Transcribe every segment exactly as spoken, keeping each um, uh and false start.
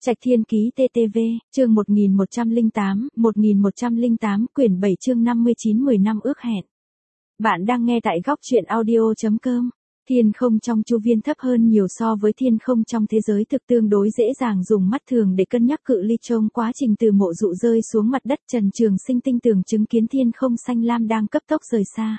Trạch Thiên Ký tê tê vê, chương một nghìn một trăm lẻ tám, một nghìn một trăm lẻ tám, quyển bảy chương năm mươi chín mười năm ước hẹn. Bạn đang nghe tại góc truyện audio.com. Thiên không trong chu viên thấp hơn nhiều so với thiên không trong thế giới thực, tương đối dễ dàng dùng mắt thường để cân nhắc cự ly trong quá trình từ mộ dụ rơi xuống mặt đất. Trần Trường Sinh tinh tường chứng kiến thiên không xanh lam đang cấp tốc rời xa.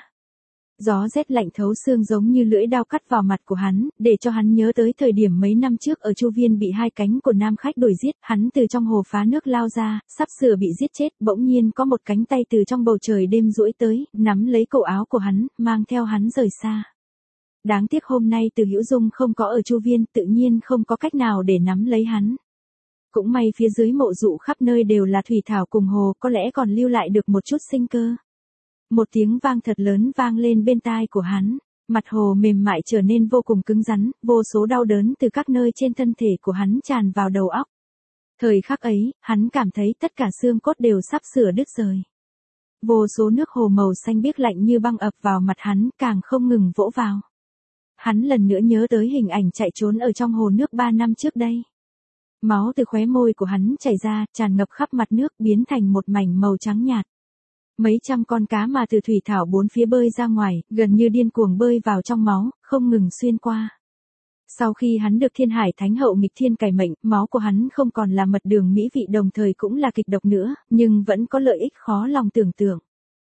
Gió rét lạnh thấu xương giống như lưỡi dao cắt vào mặt của hắn, để cho hắn nhớ tới thời điểm mấy năm trước ở chu viên bị hai cánh của nam khách đuổi giết. Hắn từ trong hồ phá nước lao ra, sắp sửa bị giết chết, bỗng nhiên có một cánh tay từ trong bầu trời đêm duỗi tới, nắm lấy cổ áo của hắn, mang theo hắn rời xa. Đáng tiếc hôm nay Từ Hữu Dung không có ở chu viên, tự nhiên không có cách nào để nắm lấy hắn. Cũng may phía dưới mộ dụ khắp nơi đều là thủy thảo cùng hồ, có lẽ còn lưu lại được một chút sinh cơ. Một tiếng vang thật lớn vang lên bên tai của hắn, mặt hồ mềm mại trở nên vô cùng cứng rắn, vô số đau đớn từ các nơi trên thân thể của hắn tràn vào đầu óc. Thời khắc ấy, hắn cảm thấy tất cả xương cốt đều sắp sửa đứt rời. Vô số nước hồ màu xanh biếc lạnh như băng ập vào mặt hắn, càng không ngừng vỗ vào. Hắn lần nữa nhớ tới hình ảnh chạy trốn ở trong hồ nước ba năm trước đây. Máu từ khóe môi của hắn chảy ra, tràn ngập khắp mặt nước, biến thành một mảnh màu trắng nhạt. Mấy trăm con cá mà từ thủy thảo bốn phía bơi ra ngoài, gần như điên cuồng bơi vào trong máu, không ngừng xuyên qua. Sau khi hắn được Thiên Hải Thánh Hậu nghịch thiên cải mệnh, máu của hắn không còn là mật đường mỹ vị, đồng thời cũng là kịch độc nữa, nhưng vẫn có lợi ích khó lòng tưởng tượng.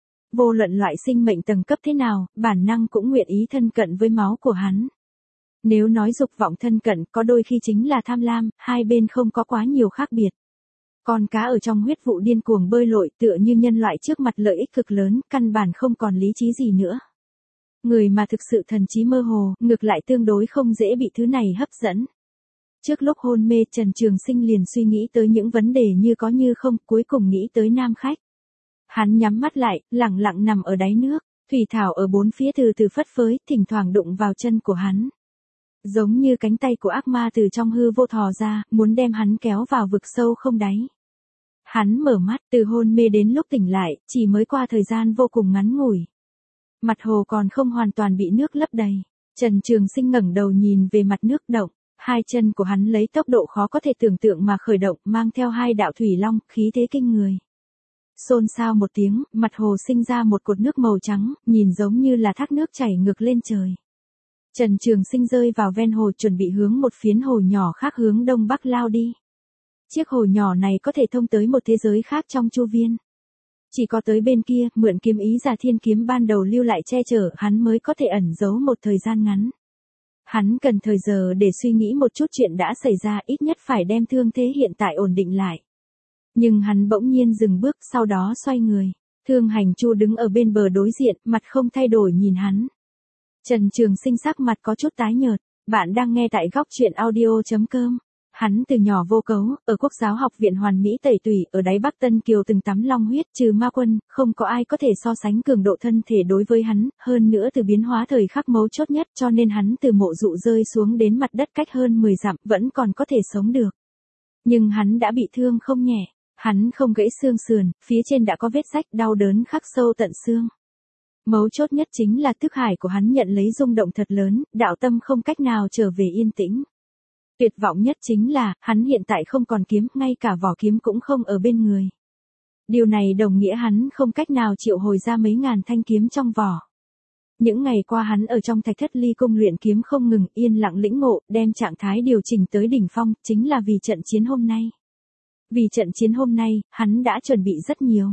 Vô luận loại sinh mệnh tầng cấp thế nào, bản năng cũng nguyện ý thân cận với máu của hắn. Nếu nói dục vọng thân cận, có đôi khi chính là tham lam, hai bên không có quá nhiều khác biệt. Con cá ở trong huyết vụ điên cuồng bơi lội, tựa như nhân loại trước mặt lợi ích cực lớn, căn bản không còn lý trí gì nữa. Người mà thực sự thần trí mơ hồ, ngược lại tương đối không dễ bị thứ này hấp dẫn. Trước lúc hôn mê, Trần Trường Sinh liền suy nghĩ tới những vấn đề như có như không, cuối cùng nghĩ tới nam khách. Hắn nhắm mắt lại, lặng lặng nằm ở đáy nước, thủy thảo ở bốn phía từ từ phất phới, thỉnh thoảng đụng vào chân của hắn. Giống như cánh tay của ác ma từ trong hư vô thò ra, muốn đem hắn kéo vào vực sâu không đáy. Hắn mở mắt, từ hôn mê đến lúc tỉnh lại, chỉ mới qua thời gian vô cùng ngắn ngủi. Mặt hồ còn không hoàn toàn bị nước lấp đầy. Trần Trường Sinh ngẩng đầu nhìn về mặt nước động, hai chân của hắn lấy tốc độ khó có thể tưởng tượng mà khởi động, mang theo hai đạo thủy long, khí thế kinh người. Xôn xao một tiếng, mặt hồ sinh ra một cột nước màu trắng, nhìn giống như là thác nước chảy ngược lên trời. Trần Trường Sinh rơi vào ven hồ, chuẩn bị hướng một phiến hồ nhỏ khác hướng đông bắc lao đi. Chiếc hồ nhỏ này có thể thông tới một thế giới khác trong chu viên. Chỉ có tới bên kia, mượn kiếm ý Giả Thiên kiếm ban đầu lưu lại che chở, hắn mới có thể ẩn giấu một thời gian ngắn. Hắn cần thời giờ để suy nghĩ một chút chuyện đã xảy ra, ít nhất phải đem thương thế hiện tại ổn định lại. Nhưng hắn bỗng nhiên dừng bước, sau đó xoay người. Thương Hành Chu đứng ở bên bờ đối diện, mặt không thay đổi nhìn hắn. Trần Trường Sinh sắc mặt có chút tái nhợt. Bạn đang nghe tại góc truyện audio.com. Hắn từ nhỏ vô cấu, ở Quốc giáo học viện hoàn mỹ tẩy tủy, ở đáy Bắc Tân Kiều từng tắm long huyết, trừ ma quân, không có ai có thể so sánh cường độ thân thể đối với hắn, hơn nữa từ biến hóa thời khắc mấu chốt nhất, cho nên hắn từ mộ dụ rơi xuống đến mặt đất cách hơn mười dặm, vẫn còn có thể sống được. Nhưng hắn đã bị thương không nhẹ, hắn không gãy xương sườn, phía trên đã có vết rách, đau đớn khắc sâu tận xương. Mấu chốt nhất chính là thức hải của hắn nhận lấy rung động thật lớn, đạo tâm không cách nào trở về yên tĩnh. Tuyệt vọng nhất chính là, hắn hiện tại không còn kiếm, ngay cả vỏ kiếm cũng không ở bên người. Điều này đồng nghĩa hắn không cách nào triệu hồi ra mấy ngàn thanh kiếm trong vỏ. Những ngày qua hắn ở trong Thạch Thất Ly Cung luyện kiếm không ngừng, yên lặng lĩnh ngộ, đem trạng thái điều chỉnh tới đỉnh phong, chính là vì trận chiến hôm nay. Vì trận chiến hôm nay, hắn đã chuẩn bị rất nhiều.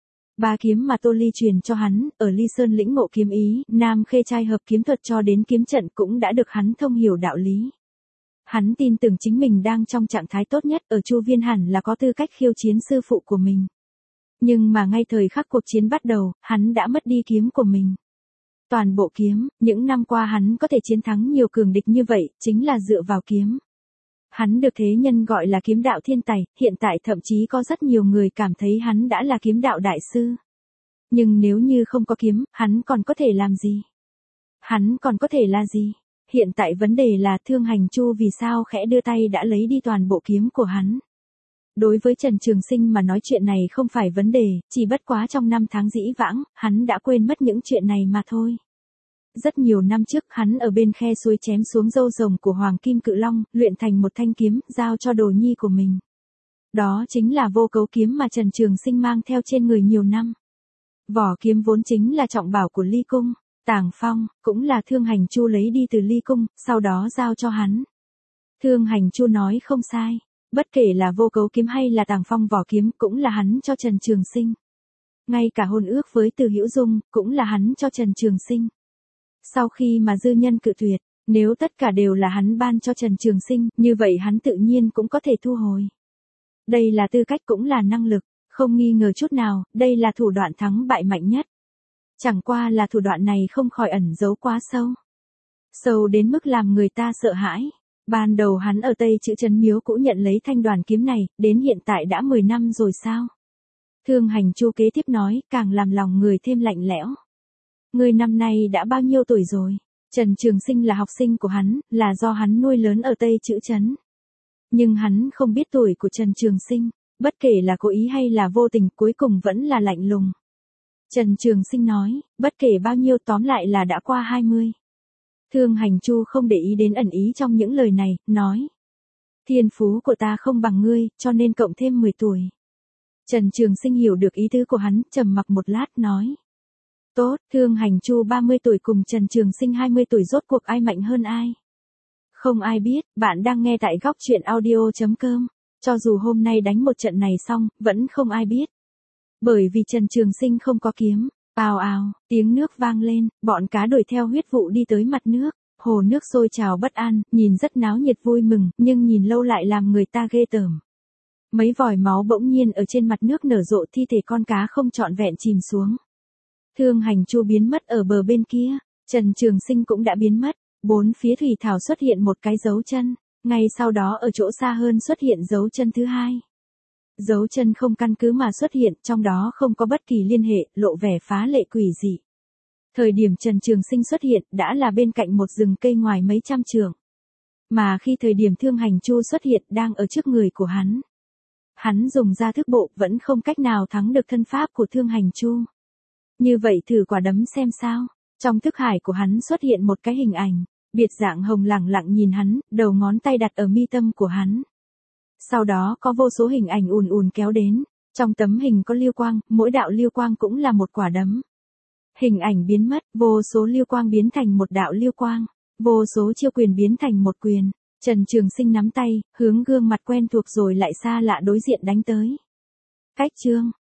Ba kiếm mà Tô Ly truyền cho hắn, ở Ly Sơn lĩnh ngộ kiếm ý, Nam Khê trai hợp kiếm thuật cho đến kiếm trận cũng đã được hắn thông hiểu đạo lý. Hắn tin tưởng chính mình đang trong trạng thái tốt nhất, ở chu viên hẳn là có tư cách khiêu chiến sư phụ của mình. Nhưng mà ngay thời khắc cuộc chiến bắt đầu, hắn đã mất đi kiếm của mình. Toàn bộ kiếm, những năm qua hắn có thể chiến thắng nhiều cường địch như vậy, chính là dựa vào kiếm. Hắn được thế nhân gọi là kiếm đạo thiên tài, hiện tại thậm chí có rất nhiều người cảm thấy hắn đã là kiếm đạo đại sư. Nhưng nếu như không có kiếm, hắn còn có thể làm gì? Hắn còn có thể là gì? Hiện tại vấn đề là Thương Hành Chu vì sao khẽ đưa tay đã lấy đi toàn bộ kiếm của hắn. Đối với Trần Trường Sinh mà nói chuyện này không phải vấn đề, chỉ bất quá trong năm tháng dĩ vãng, hắn đã quên mất những chuyện này mà thôi. Rất nhiều năm trước hắn ở bên khe suối chém xuống râu rồng của Hoàng Kim Cự Long, luyện thành một thanh kiếm, giao cho đồ nhi của mình. Đó chính là vô cấu kiếm mà Trần Trường Sinh mang theo trên người nhiều năm. Vỏ kiếm vốn chính là trọng bảo của Ly Cung, Tàng Phong, cũng là Thương Hành Chu lấy đi từ Ly Cung, sau đó giao cho hắn. Thương Hành Chu nói không sai, bất kể là vô cấu kiếm hay là Tàng Phong vỏ kiếm cũng là hắn cho Trần Trường Sinh. Ngay cả hôn ước với Từ Hữu Dung cũng là hắn cho Trần Trường Sinh. Sau khi mà dư nhân cự tuyệt, nếu tất cả đều là hắn ban cho Trần Trường Sinh, như vậy hắn tự nhiên cũng có thể thu hồi. Đây là tư cách cũng là năng lực, không nghi ngờ chút nào, đây là thủ đoạn thắng bại mạnh nhất. Chẳng qua là thủ đoạn này không khỏi ẩn giấu quá sâu. Sâu đến mức làm người ta sợ hãi. Ban đầu hắn ở Tây Chữ Trấn Miếu cũ nhận lấy thanh đoàn kiếm này, đến hiện tại đã mười năm rồi sao? Thương Hành Chu kế tiếp nói, càng làm lòng người thêm lạnh lẽo. Người năm nay đã bao nhiêu tuổi rồi? Trần Trường Sinh là học sinh của hắn, là do hắn nuôi lớn ở Tây Chữ Trấn. Nhưng hắn không biết tuổi của Trần Trường Sinh, bất kể là cố ý hay là vô tình, cuối cùng vẫn là lạnh lùng. Trần Trường Sinh nói, bất kể bao nhiêu tóm lại là đã qua hai mươi. Thương Hành Chu không để ý đến ẩn ý trong những lời này, nói. Thiên phú của ta không bằng ngươi, cho nên cộng thêm mười tuổi. Trần Trường Sinh hiểu được ý tứ của hắn, trầm mặc một lát, nói. Tốt, Thương Hành Chu ba mươi tuổi cùng Trần Trường Sinh hai mươi tuổi, rốt cuộc ai mạnh hơn ai? Không ai biết, bạn đang nghe tại góc truyện audio chấm com. Cho dù hôm nay đánh một trận này xong, vẫn không ai biết. Bởi vì Trần Trường Sinh không có kiếm. Ào ào, tiếng nước vang lên, bọn cá đuổi theo huyết vụ đi tới mặt nước. Hồ nước sôi trào bất an, nhìn rất náo nhiệt vui mừng, nhưng nhìn lâu lại làm người ta ghê tởm. Mấy vòi máu bỗng nhiên ở trên mặt nước nở rộ, thi thể con cá không trọn vẹn chìm xuống. Thương Hành Chu biến mất ở bờ bên kia, Trần Trường Sinh cũng đã biến mất. Bốn phía thủy thảo xuất hiện một cái dấu chân, ngay sau đó ở chỗ xa hơn xuất hiện dấu chân thứ hai. Dấu chân không căn cứ mà xuất hiện, trong đó không có bất kỳ liên hệ, lộ vẻ phá lệ quỷ dị. Thời điểm Trần Trường Sinh xuất hiện, đã là bên cạnh một rừng cây ngoài mấy trăm trượng. Mà khi thời điểm Thương Hành Chu xuất hiện, đang ở trước người của hắn. Hắn dùng ra thức bộ, vẫn không cách nào thắng được thân pháp của Thương Hành Chu. Như vậy thử quả đấm xem sao. Trong thức hải của hắn xuất hiện một cái hình ảnh, biệt dạng hồng lẳng lặng nhìn hắn, đầu ngón tay đặt ở mi tâm của hắn. Sau đó có vô số hình ảnh ùn ùn kéo đến, trong tấm hình có lưu quang, mỗi đạo lưu quang cũng là một quả đấm. Hình ảnh biến mất, vô số lưu quang biến thành một đạo lưu quang, vô số chiêu quyền biến thành một quyền. Trần Trường Sinh nắm tay, hướng gương mặt quen thuộc rồi lại xa lạ đối diện đánh tới. Cách chương,